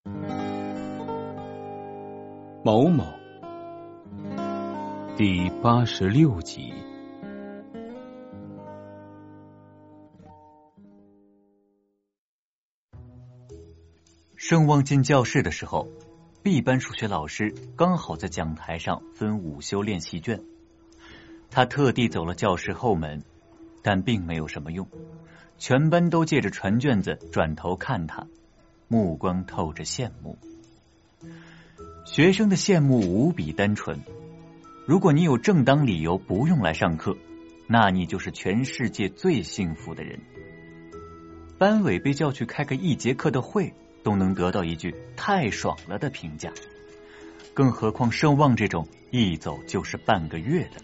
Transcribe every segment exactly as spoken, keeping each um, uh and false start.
某某第八十六集。 盛旺进教室的时候，B 班数学老师刚好在讲台上分午休练习卷。他特地走了教室后门，但并没有什么用，全班都借着传卷子转头看他，目光透着羡慕。学生的羡慕无比单纯，如果你有正当理由不用来上课，那你就是全世界最幸福的人。班委被叫去开个一节课的会，都能得到一句太爽了的评价，更何况盛旺这种一走就是半个月的。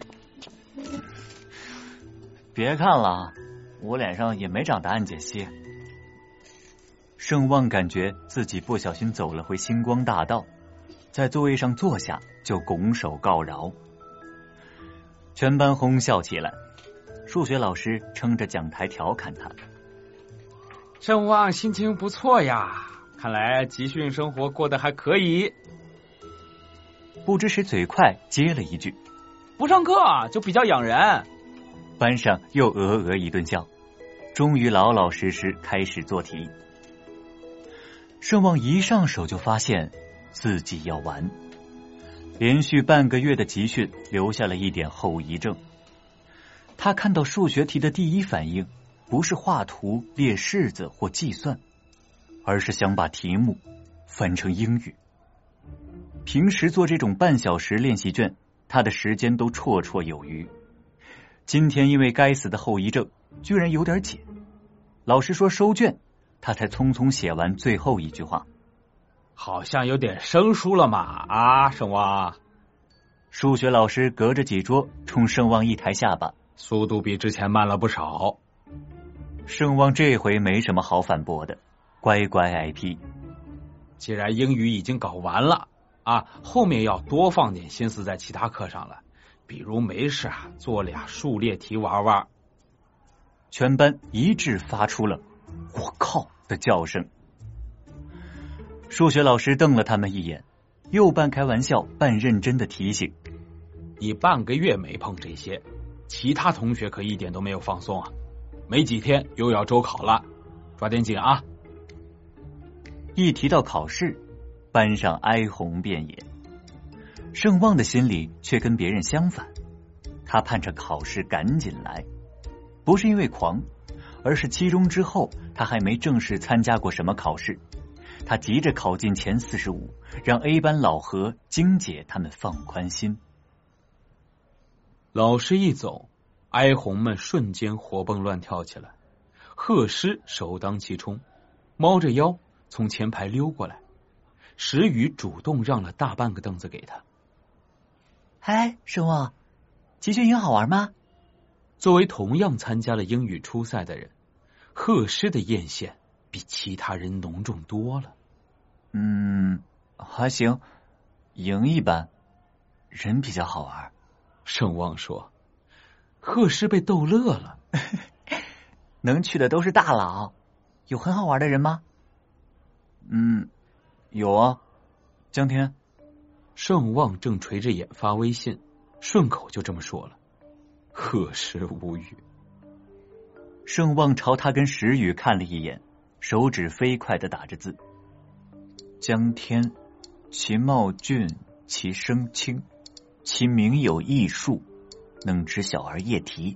别看了，我脸上也没长答案解析。盛旺感觉自己不小心走了回星光大道，在座位上坐下就拱手告饶。全班哄笑起来，数学老师撑着讲台调侃他： 盛旺心情不错呀，看来集训生活过得还可以。 不知谁嘴快接了一句： 不上课就比较养人。 班上又鹅鹅一顿笑，终于老老实实开始做题。盛旺一上手就发现自己要完，连续半个月的集训留下了一点后遗症。他看到数学题的第一反应不是画图列式子或计算，而是想把题目翻成英语。平时做这种半小时练习卷，他的时间都绰绰有余，今天因为该死的后遗症居然有点紧。老师说收卷，他才匆匆写完最后一句话。 好像有点生疏了嘛啊，盛旺。 数学老师隔着几桌冲盛旺一抬下巴， 速度比之前慢了不少。 盛旺这回没什么好反驳的，乖乖挨批。 既然英语已经搞完了啊，后面要多放点心思在其他课上了，比如没事啊做俩数列题玩玩。 全班一致发出了我靠的叫声。数学老师瞪了他们一眼，又半开玩笑半认真的提醒： 你半个月没碰这些，其他同学可一点都没有放松啊，没几天又要周考了，抓点紧啊。 一提到考试，班上哀鸿遍野。盛旺的心里却跟别人相反，他盼着考试赶紧来，不是因为狂，而是期中之后他还没正式参加过什么考试，他急着考进前四十五，让 A 班老何、晶姐他们放宽心。 老师一走，哀鸿们瞬间活蹦乱跳起来。贺师首当其冲，猫着腰从前排溜过来，石宇主动让了大半个凳子给他。 嗨，盛旺，集训营好玩吗？ 作为同样参加了英语初赛的人，贺师的艳羡比其他人浓重多了。 嗯，还行，营一般，人比较好玩。 盛旺说。贺师被逗乐了。 能去的都是大佬，有很好玩的人吗？ 嗯，有啊，江天。 盛旺正垂着眼发微信，顺口就这么说了。贺师无语。 盛旺朝他跟石宇看了一眼，手指飞快地打着字：江天，其貌俊，其声轻，其名有艺术，能知小儿夜啼。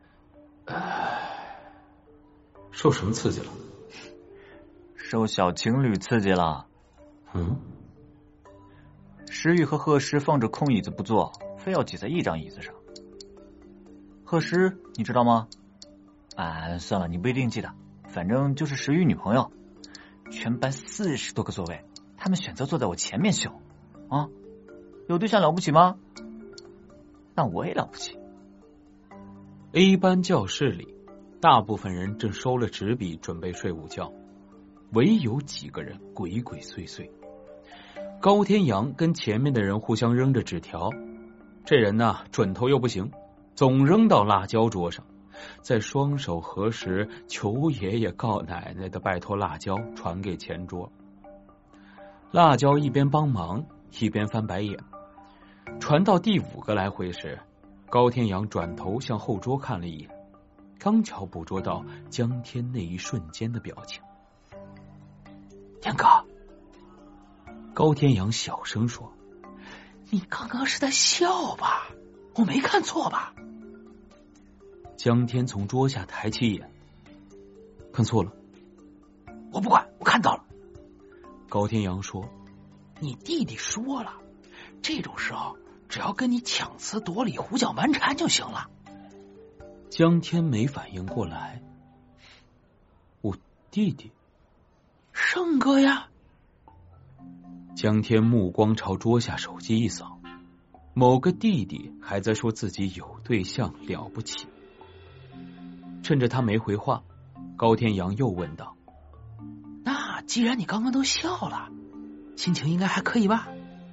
受什么刺激了？ 受小情侣刺激了。 嗯， 石宇和贺师放着空椅子不坐，非要挤在一张椅子上。贺师你知道吗？啊，算了，你不一定记得，反正就是石宇女朋友。全班四十多个座位，他们选择坐在我前面秀啊，有对象了不起吗？那我也了不起。 A 班教室里，大部分人正收了纸笔准备睡午觉，唯有几个人鬼鬼祟祟。高天阳跟前面的人互相扔着纸条，这人呢准头又不行，总扔到辣椒桌上，再双手合十求爷爷告奶奶的拜托辣椒传给前桌。 辣椒一边帮忙一边翻白眼。传到第五个来回时，高天阳转头向后桌看了一眼，刚巧捕捉到江天那一瞬间的表情。 天哥， 高天阳小声说， 你刚刚是在笑吧？我没看错吧？ 江天从桌下抬起眼，看错了。 我不管，我看到了。 高天阳说， 你弟弟说了，这种时候只要跟你强词夺理、胡搅蛮缠就行了。 江天没反应过来，我弟弟胜哥呀。 江天目光朝桌下手机一扫，某个弟弟还在说自己有对象了不起。趁着他没回话，高天阳又问道， 那既然你刚刚都笑了，心情应该还可以吧？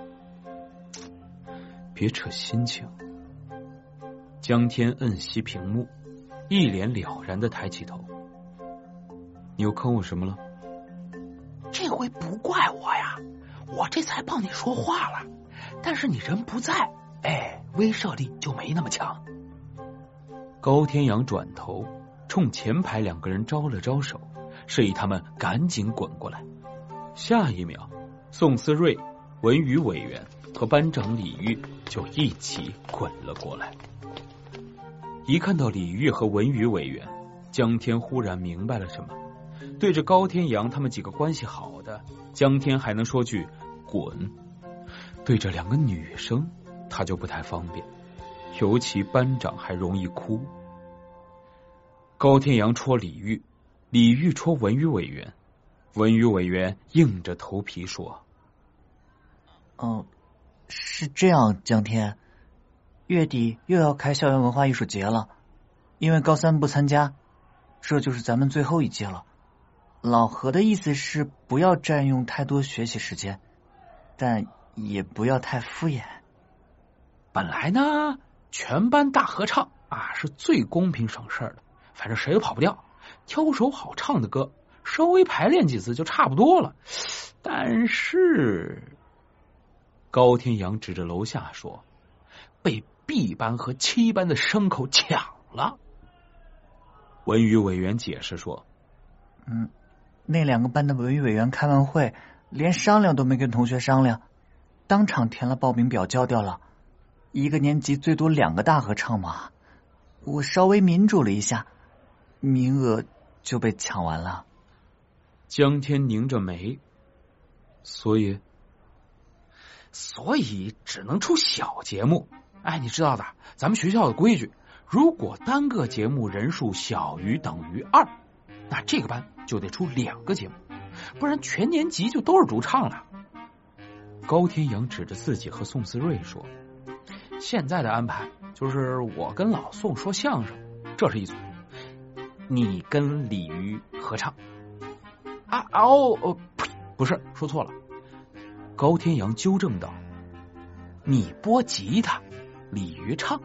别扯心情。江天摁熄屏幕，一脸了然的抬起头，你又坑我什么了？ 这回不怪我呀，我这才帮你说话了，但是你人不在，哎，威慑力就没那么强。 高天阳转头冲前排两个人招了招手，示意他们赶紧滚过来。下一秒，宋思睿、文娱委员和班长李玉就一起滚了过来。一看到李玉和文娱委员，江天忽然明白了什么。对着高天阳他们几个关系好的，江天还能说句滚，对着两个女生他就不太方便，尤其班长还容易哭。高天阳戳李玉，李玉戳文娱委员，文娱委员硬着头皮说， 哦，是这样，江天，月底又要开校园文化艺术节了，因为高三不参加，这就是咱们最后一届了。老何的意思是不要占用太多学习时间，但也不要太敷衍。 本来呢，全班大合唱啊是最公平省事的，反正谁都跑不掉，挑首好唱的歌，稍微排练几次就差不多了。但是高天阳指着楼下说， 被 B 班和七班的牲口抢了。 文娱委员解释说， 嗯，那两个班的文娱委员开完会，连商量都没跟同学商量，当场填了报名表交掉了。一个年级最多两个大合唱嘛，我稍微民主了一下，名额就被抢完了。 江天拧着眉，所以所以只能出小节目。哎，你知道的，咱们学校的规矩，如果单个节目人数小于等于二，那这个班就得出两个节目，不然全年级就都是主唱了。 高天阳指着自己和宋思睿说， 现在的安排就是我跟老宋说相声，这是一组，你跟李鱼合唱。啊哦哦，不是，说错了。 高天阳纠正道， 你拨吉他，李鱼唱。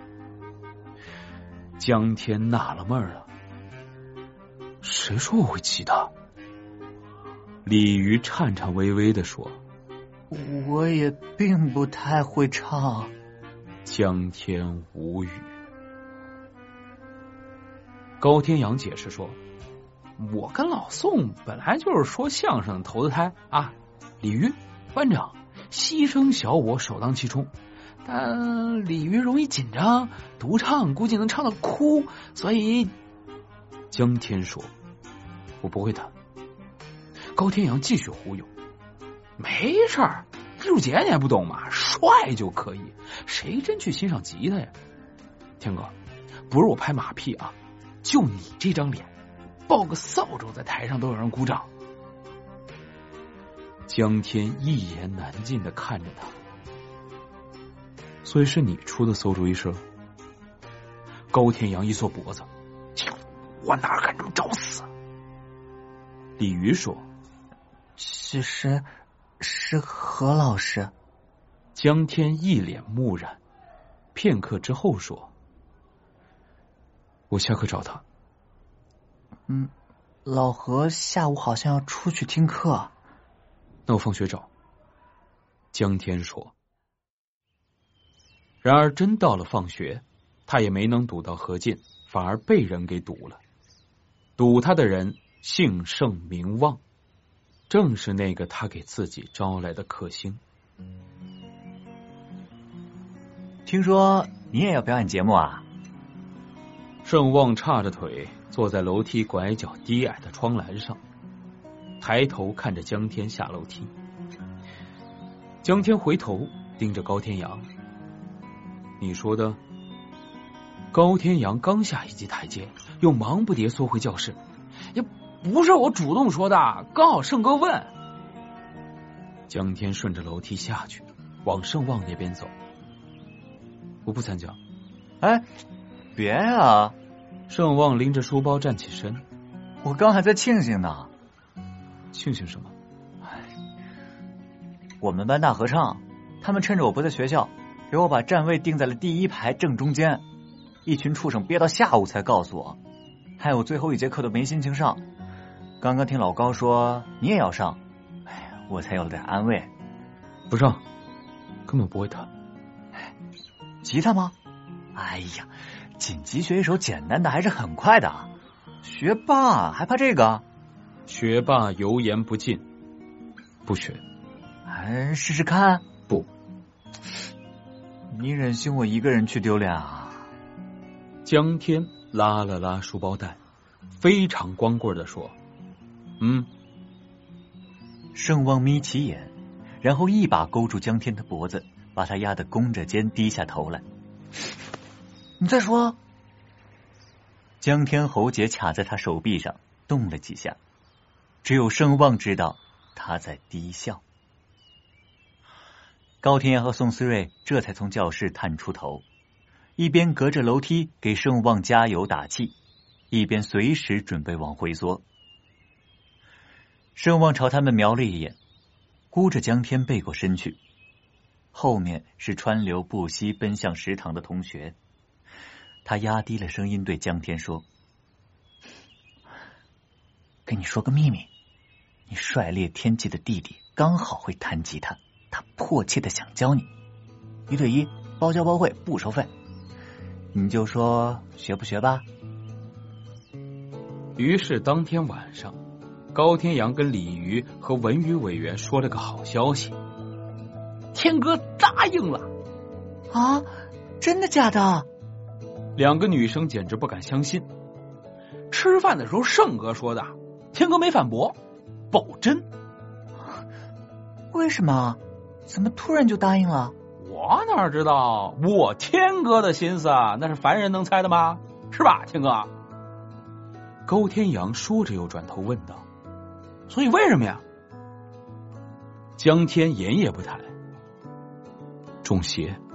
江天纳了闷了，谁说我会吉他？李鱼颤颤巍巍地说， 我也并不太会唱。 江天无语。高天阳解释说， 我跟老宋本来就是说相声的投资胎啊，李鱼班长牺牲小我首当其冲，但李鱼容易紧张，独唱估计能唱到哭，所以江天说，我不会弹。 高天阳继续忽悠，没事儿，艺术节你还不懂吗？帅就可以，谁真去欣赏吉他呀？天哥，不是我拍马屁啊，就你这张脸，抱个扫帚在台上都有人鼓掌。 江天一言难尽的看着他，所以是你出的馊主意是？高天阳一缩脖子， 我哪敢这么找死？ 李鱼说， 其实是何老师。 江天一脸木然，片刻之后说，我下课找他。 嗯，老何下午好像要出去听课。 那我放学找。江天说。然而真到了放学，他也没能堵到何进，反而被人给堵了。堵他的人姓盛名望，正是那个他给自己招来的克星。 听说你也要表演节目啊？ 盛旺叉着腿坐在楼梯拐角低矮的窗栏上，抬头看着江天下楼梯。江天回头盯着高天阳。你说的？高天阳刚下一级台阶，又忙不迭缩回教室。 也不是我主动说的，刚好盛哥问。 江天顺着楼梯下去，往盛旺那边走。我不参加。 哎，别啊！ 盛旺拎着书包站起身。 我刚还在庆幸呢。 庆幸什么？ 我们班大合唱，他们趁着我不在学校，给我把站位定在了第一排正中间。一群畜生憋到下午才告诉我，害我最后一节课都没心情上。刚刚听老高说你也要上，哎，我才有了点安慰。 不上，根本不会弹。 吉他吗？哎呀，紧急学一首简单的还是很快的。学霸还怕这个？ 学霸油盐不进，不学。 哎，试试看。 不， 你忍心我一个人去丢脸啊？ 江天拉了拉书包带，非常光棍的说：“嗯。” 盛旺眯起眼，然后一把勾住江天的脖子，把他压得弓着肩低下头来。你再说。江天喉结卡在他手臂上动了几下，只有盛旺知道他在低笑。高天阳和宋思睿这才从教室探出头，一边隔着楼梯给盛旺加油打气，一边随时准备往回缩。盛旺朝他们瞄了一眼，箍着江天背过身去，后面是川流不息奔向食堂的同学。他压低了声音对江天说：“跟你说个秘密，你帅烈天际的弟弟刚好会弹吉他，他迫切的想教你，一对一，包教包会，不收费。你就说学不学吧。” 于是当天晚上，高天阳跟李瑜和文娱委员说了个好消息， 天哥答应了。 啊，真的假的？ 两个女生简直不敢相信。 吃饭的时候盛哥说的，天哥没反驳，保真。 为什么？怎么突然就答应了？ 我哪知道，我天哥的心思那是凡人能猜的吗？是吧，天哥？ 高天阳说着又转头问道：“ 所以为什么呀？” 江天言也不谈，中邪。